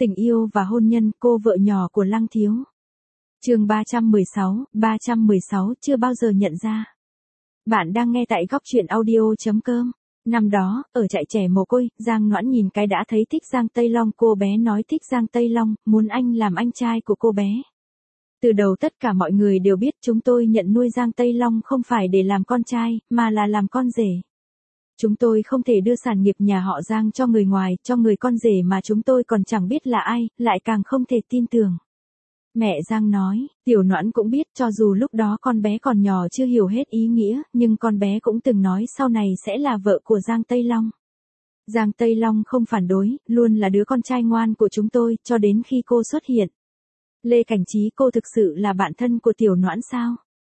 Tình yêu và hôn nhân, cô vợ nhỏ của Lăng Thiếu. Chương 316, chưa bao giờ nhận ra. Bạn đang nghe tại góc truyện audio.com. Năm đó, ở trại trẻ mồ côi, Giang Noãn nhìn cái đã thấy thích Giang Tây Long, cô bé nói thích Giang Tây Long, muốn anh làm anh trai của cô bé. Từ đầu tất cả mọi người đều biết chúng tôi nhận nuôi Giang Tây Long không phải để làm con trai, mà là làm con rể. Chúng tôi không thể đưa sản nghiệp nhà họ Giang cho người ngoài, cho người con rể mà chúng tôi còn chẳng biết là ai, lại càng không thể tin tưởng. Mẹ Giang nói, Tiểu Noãn cũng biết cho dù lúc đó con bé còn nhỏ chưa hiểu hết ý nghĩa, nhưng con bé cũng từng nói sau này sẽ là vợ của Giang Tây Long. Giang Tây Long không phản đối, luôn là đứa con trai ngoan của chúng tôi, cho đến khi cô xuất hiện. Lê Cảnh Trí, cô thực sự là bạn thân của Tiểu Noãn sao?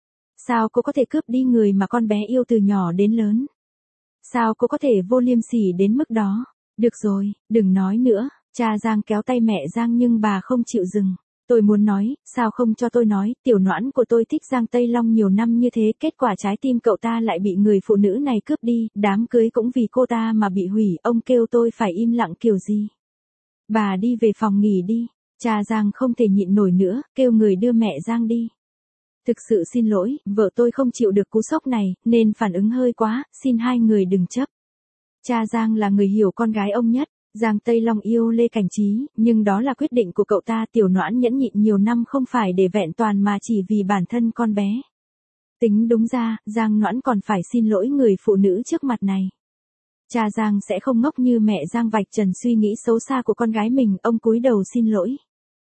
Sao cô có thể cướp đi người mà con bé yêu từ nhỏ đến lớn? Sao cô có thể vô liêm sỉ đến mức đó? Được rồi, đừng nói nữa. Cha Giang kéo tay mẹ Giang nhưng bà không chịu dừng. Tôi muốn nói, sao không cho tôi nói, Tiểu Noãn của tôi thích Giang Tây Long nhiều năm như thế, kết quả trái tim cậu ta lại bị người phụ nữ này cướp đi, đám cưới cũng vì cô ta mà bị hủy, ông kêu tôi phải im lặng kiểu gì? Bà đi về phòng nghỉ đi. Cha Giang không thể nhịn nổi nữa, kêu người đưa mẹ Giang đi. Thực sự xin lỗi, vợ tôi không chịu được cú sốc này, nên phản ứng hơi quá, xin hai người đừng chấp. Cha Giang là người hiểu con gái ông nhất. Giang Tây Long yêu Lê Cảnh Trí, nhưng đó là quyết định của cậu ta. Tiểu Noãn nhẫn nhịn nhiều năm không phải để vẹn toàn mà chỉ vì bản thân con bé. Tính đúng ra, Giang Noãn còn phải xin lỗi người phụ nữ trước mặt này. Cha Giang sẽ không ngốc như mẹ Giang vạch trần suy nghĩ xấu xa của con gái mình, ông cúi đầu xin lỗi.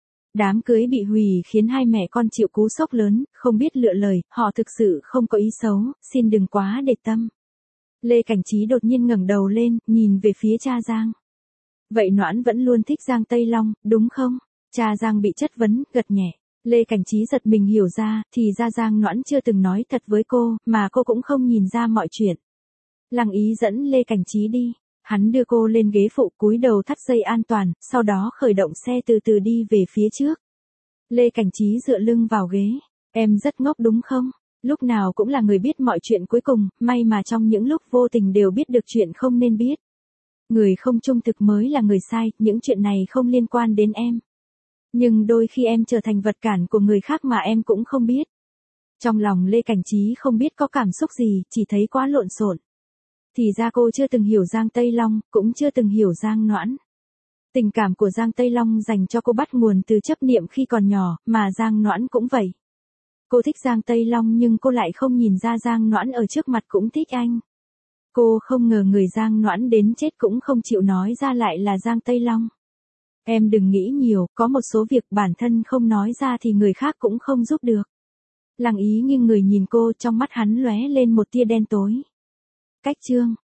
Đám cưới bị hủy khiến hai mẹ con chịu cú sốc lớn, không biết lựa lời, họ thực sự không có ý xấu, xin đừng quá để tâm. Lê Cảnh Trí đột nhiên ngẩng đầu lên, nhìn về phía cha Giang. Vậy Noãn vẫn luôn thích Giang Tây Long, đúng không? Cha Giang bị chất vấn, gật nhẹ. Lê Cảnh Trí giật mình hiểu ra, thì ra Giang Noãn chưa từng nói thật với cô, mà cô cũng không nhìn ra mọi chuyện. Lăng Ý dẫn Lê Cảnh Trí đi. Hắn đưa cô lên ghế phụ, cúi đầu thắt dây an toàn, sau đó khởi động xe từ từ đi về phía trước. Lê Cảnh Trí dựa lưng vào ghế. Em rất ngốc đúng không? Lúc nào cũng là người biết mọi chuyện cuối cùng, may mà trong những lúc vô tình đều biết được chuyện không nên biết. Người không trung thực mới là người sai, những chuyện này không liên quan đến em. Nhưng đôi khi em trở thành vật cản của người khác mà em cũng không biết. Trong lòng Lê Cảnh Trí không biết có cảm xúc gì, chỉ thấy quá lộn xộn. Thì ra cô chưa từng hiểu Giang Tây Long, cũng chưa từng hiểu Giang Noãn. Tình cảm của Giang Tây Long dành cho cô bắt nguồn từ chấp niệm khi còn nhỏ, mà Giang Noãn cũng vậy. Cô thích Giang Tây Long nhưng cô lại không nhìn ra Giang Noãn ở trước mặt cũng thích anh. Cô không ngờ người Giang Noãn đến chết cũng không chịu nói ra lại là Giang Tây Long. Em đừng nghĩ nhiều, có một số việc bản thân không nói ra thì người khác cũng không giúp được. Lăng Ý nghiêng người nhìn cô, trong mắt hắn lóe lên một tia đen tối. Cách chương